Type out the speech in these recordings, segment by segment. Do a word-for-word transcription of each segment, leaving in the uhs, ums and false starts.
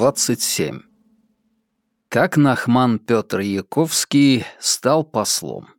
двадцать семь. Как Нахман Петр Яковский стал послом.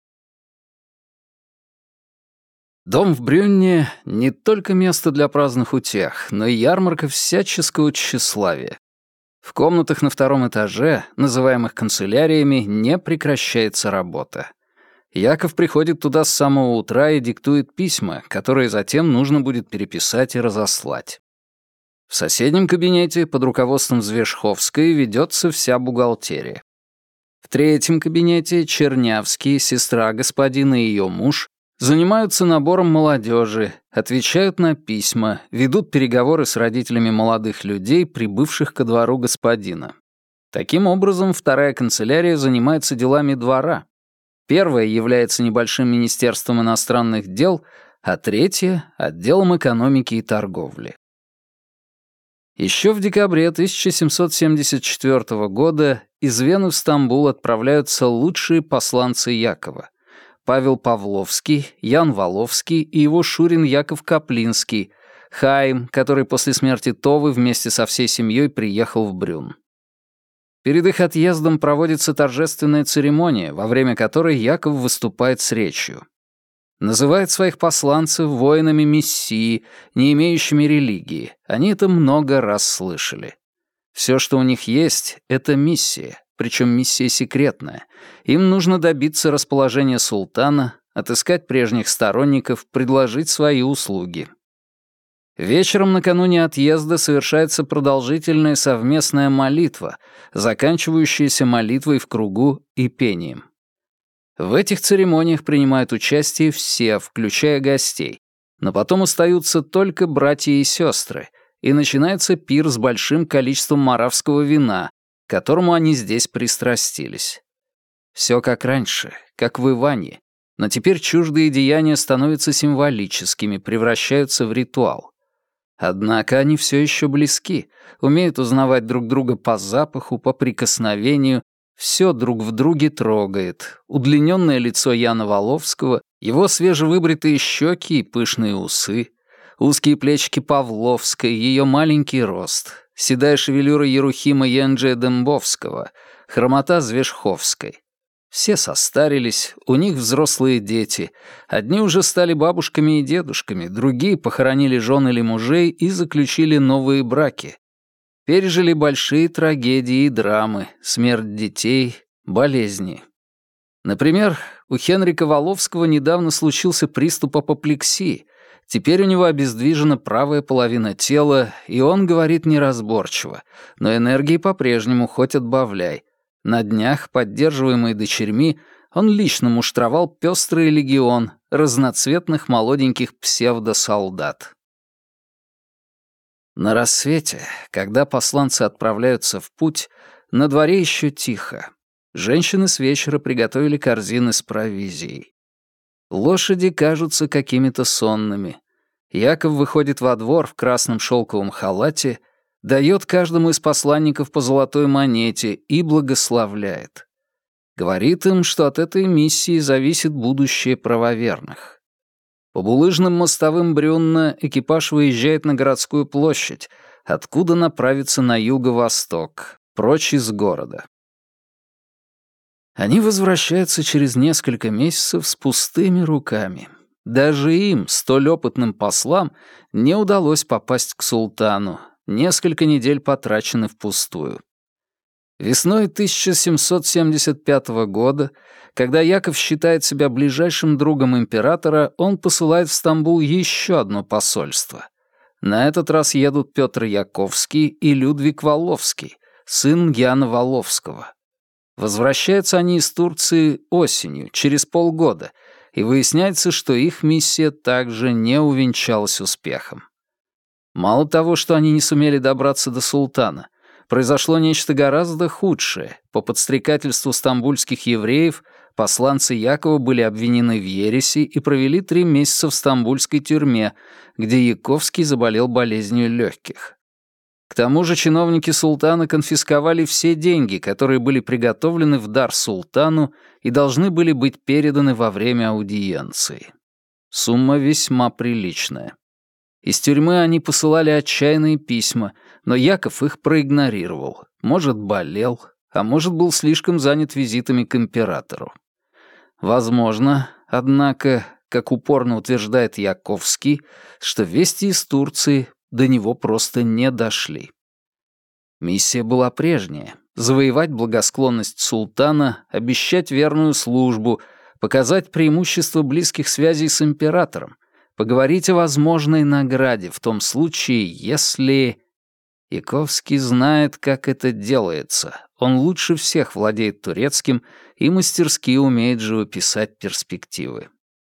Дом в Брюнне — не только место для праздных утех, но и ярмарка всяческого тщеславия. В комнатах на втором этаже, называемых канцеляриями, не прекращается работа. Яков приходит туда с самого утра и диктует письма, которые затем нужно будет переписать и разослать. В соседнем кабинете под руководством Звешховской ведется вся бухгалтерия. В третьем кабинете Чернявский, сестра господина и ее муж занимаются набором молодежи, отвечают на письма, ведут переговоры с родителями молодых людей, прибывших ко двору господина. Таким образом, вторая канцелярия занимается делами двора. Первая является небольшим министерством иностранных дел, а третья — отделом экономики и торговли. Еще в декабре тысяча семьсот семьдесят четвёртого года из Вены в Стамбул отправляются лучшие посланцы Якова — Павел Павловский, Ян Воловский и его шурин Яков Каплинский, Хаим, который после смерти Товы вместе со всей семьей приехал в Брюн. Перед их отъездом проводится торжественная церемония, во время которой Яков выступает с речью. Называет своих посланцев воинами Мессии, не имеющими религии. Они это много раз слышали. Все, что у них есть, — это миссия, причем миссия секретная. Им нужно добиться расположения султана, отыскать прежних сторонников, предложить свои услуги. Вечером накануне отъезда совершается продолжительная совместная молитва, заканчивающаяся молитвой в кругу и пением. В этих церемониях принимают участие все, включая гостей, но потом остаются только братья и сестры, и начинается пир с большим количеством маравского вина, к которому они здесь пристрастились. Все как раньше, как в Иване, но теперь чуждые деяния становятся символическими, превращаются в ритуал. Однако они все еще близки, умеют узнавать друг друга по запаху, по прикосновению, все друг в друге трогает. Удлиненное лицо Яна Воловского, его свежевыбритые щеки и пышные усы, узкие плечики Павловской, ее маленький рост, седая шевелюра Ерухима Янджия Дембовского, хромота Звешховской. Все состарились, у них взрослые дети. Одни уже стали бабушками и дедушками, другие похоронили жен или мужей и заключили новые браки. Пережили большие трагедии и драмы, смерть детей, болезни. Например, у Хенрика Воловского недавно случился приступ апоплексии. Теперь у него обездвижена правая половина тела, и он говорит неразборчиво, но энергии по-прежнему хоть отбавляй. На днях, поддерживаемый дочерьми, он лично муштровал пестрый легион разноцветных молоденьких псевдосолдат. На рассвете, когда посланцы отправляются в путь, на дворе еще тихо. Женщины с вечера приготовили корзины с провизией. Лошади кажутся какими-то сонными. Яков выходит во двор в красном шелковом халате, дает каждому из посланников по золотой монете и благословляет. Говорит им, что от этой миссии зависит будущее правоверных. По булыжным мостовым Брюнна экипаж выезжает на городскую площадь, откуда направится на юго-восток, прочь из города. Они возвращаются через несколько месяцев с пустыми руками. Даже им, столь опытным послам, не удалось попасть к султану. Несколько недель потрачены впустую. Весной тысяча семьсот семьдесят пятого года, когда Яков считает себя ближайшим другом императора, он посылает в Стамбул еще одно посольство. На этот раз едут Петр Яковский и Людвиг Воловский, сын Яна Воловского. Возвращаются они из Турции осенью, через полгода, и выясняется, что их миссия также не увенчалась успехом. Мало того, что они не сумели добраться до султана, произошло нечто гораздо худшее. По подстрекательству стамбульских евреев посланцы Якова были обвинены в ереси и провели три месяца в стамбульской тюрьме, где Яковский заболел болезнью легких. К тому же чиновники султана конфисковали все деньги, которые были приготовлены в дар султану и должны были быть переданы во время аудиенции. Сумма весьма приличная. Из тюрьмы они посылали отчаянные письма, но Яков их проигнорировал. Может, болел, а может, был слишком занят визитами к императору. Возможно, однако, как упорно утверждает Яковский, что вести из Турции до него просто не дошли. Миссия была прежняя — завоевать благосклонность султана, обещать верную службу, показать преимущество близких связей с императором, поговорить о возможной награде в том случае, если... Яковский знает, как это делается. Он лучше всех владеет турецким и мастерски умеет живописать перспективы.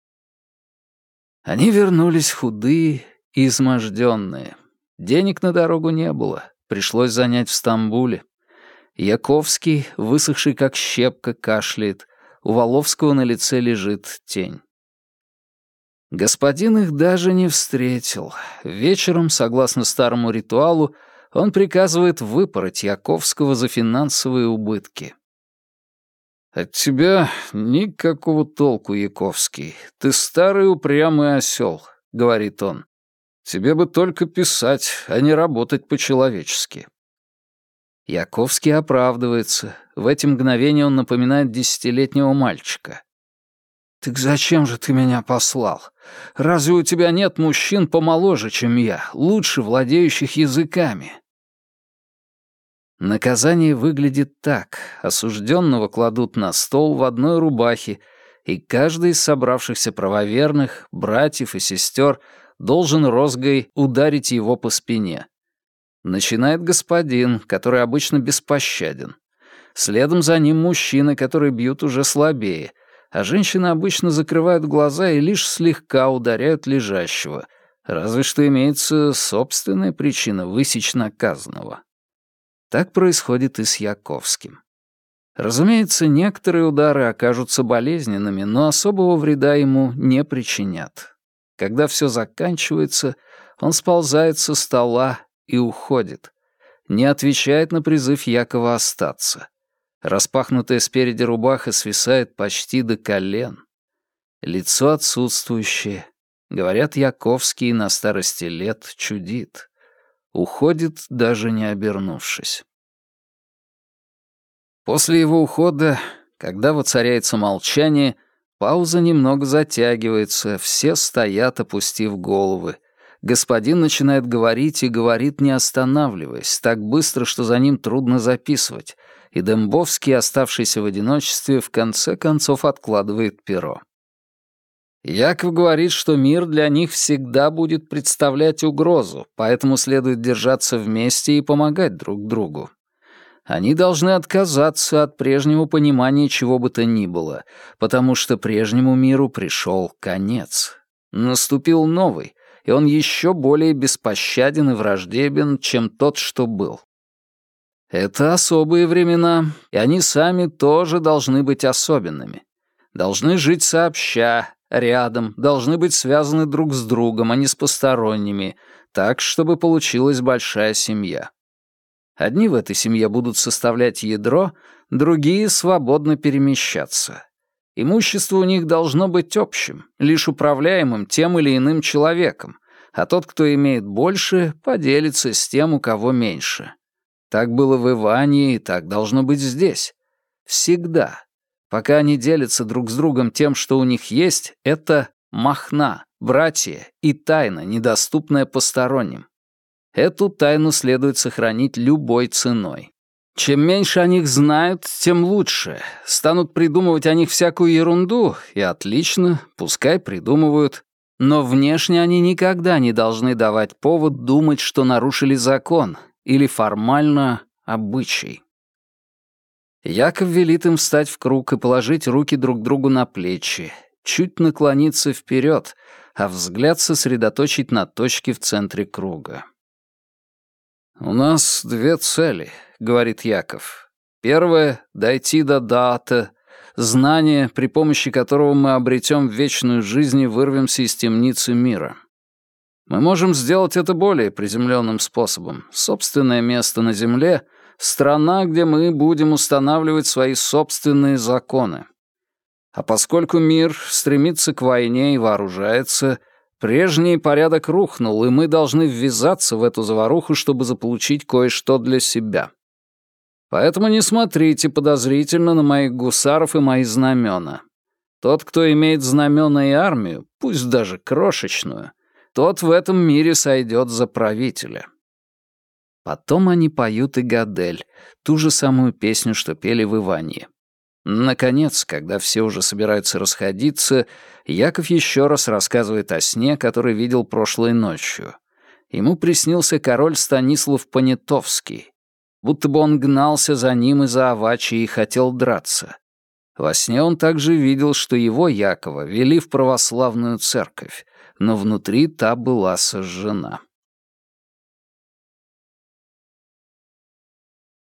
Они вернулись худые и изможденные. Денег на дорогу не было, пришлось занять в Стамбуле. Яковский, высохший как щепка, кашляет, у Воловского на лице лежит тень. Господин их даже не встретил. Вечером, согласно старому ритуалу, он приказывает выпороть Яковского за финансовые убытки. «От тебя никакого толку, Яковский. Ты старый упрямый осел», — говорит он. «Тебе бы только писать, а не работать по-человечески». Яковский оправдывается. В эти мгновения он напоминает десятилетнего мальчика. «Так зачем же ты меня послал? Разве у тебя нет мужчин помоложе, чем я, лучше владеющих языками?» Наказание выглядит так. Осужденного кладут на стол в одной рубахе, и каждый из собравшихся правоверных, братьев и сестер, должен розгой ударить его по спине. Начинает господин, который обычно беспощаден. Следом за ним мужчины, которые бьют уже слабее, а женщины обычно закрывают глаза и лишь слегка ударяют лежащего, разве что имеется собственная причина высечь наказанного. Так происходит и с Яковским. Разумеется, некоторые удары окажутся болезненными, но особого вреда ему не причинят. Когда все заканчивается, он сползает со стола и уходит. Не отвечает на призыв Якова остаться. Распахнутая спереди рубаха свисает почти до колен. Лицо отсутствующее. Говорят, Яковский на старости лет чудит. Уходит, даже не обернувшись. После его ухода, когда воцаряется молчание, пауза немного затягивается, все стоят, опустив головы. Господин начинает говорить и говорит, не останавливаясь, так быстро, что за ним трудно записывать, и Дембовский, оставшийся в одиночестве, в конце концов откладывает перо. Яков говорит, что мир для них всегда будет представлять угрозу, поэтому следует держаться вместе и помогать друг другу. Они должны отказаться от прежнего понимания чего бы то ни было, потому что прежнему миру пришел конец. Наступил новый, и он еще более беспощаден и враждебен, чем тот, что был. Это особые времена, и они сами тоже должны быть особенными. Должны жить сообща, рядом, должны быть связаны друг с другом, а не с посторонними, так, чтобы получилась большая семья. Одни в этой семье будут составлять ядро, другие свободно перемещаться. Имущество у них должно быть общим, лишь управляемым тем или иным человеком, а тот, кто имеет больше, поделится с тем, у кого меньше. Так было в Иване, и так должно быть здесь. Всегда. Пока они делятся друг с другом тем, что у них есть, это махна, братья и тайна, недоступная посторонним. Эту тайну следует сохранить любой ценой. Чем меньше о них знают, тем лучше. Станут придумывать о них всякую ерунду, и отлично, пускай придумывают. Но внешне они никогда не должны давать повод думать, что нарушили закон или формально обычай. Яков велит им встать в круг и положить руки друг другу на плечи, чуть наклониться вперед, а взгляд сосредоточить на точке в центре круга. «У нас две цели», — говорит Яков. «Первое — дойти до даата, знание, при помощи которого мы обретем вечную жизнь и вырвемся из темницы мира. Мы можем сделать это более приземленным способом. Собственное место на земле — страна, где мы будем устанавливать свои собственные законы. А поскольку мир стремится к войне и вооружается, Прежний порядок рухнул, и мы должны ввязаться в эту заваруху, чтобы заполучить кое-что для себя. Поэтому не смотрите подозрительно на моих гусаров и мои знамена. Тот, кто имеет знамена и армию, пусть даже крошечную, тот в этом мире сойдет за правителя». Потом они поют и Гадель, ту же самую песню, что пели в Иванье. Наконец, когда все уже собираются расходиться, Яков еще раз рассказывает о сне, который видел прошлой ночью. Ему приснился король Станислав Понятовский. Будто бы он гнался за ним из-за Авачи и хотел драться. Во сне он также видел, что его, Якова, вели в православную церковь, но внутри та была сожжена.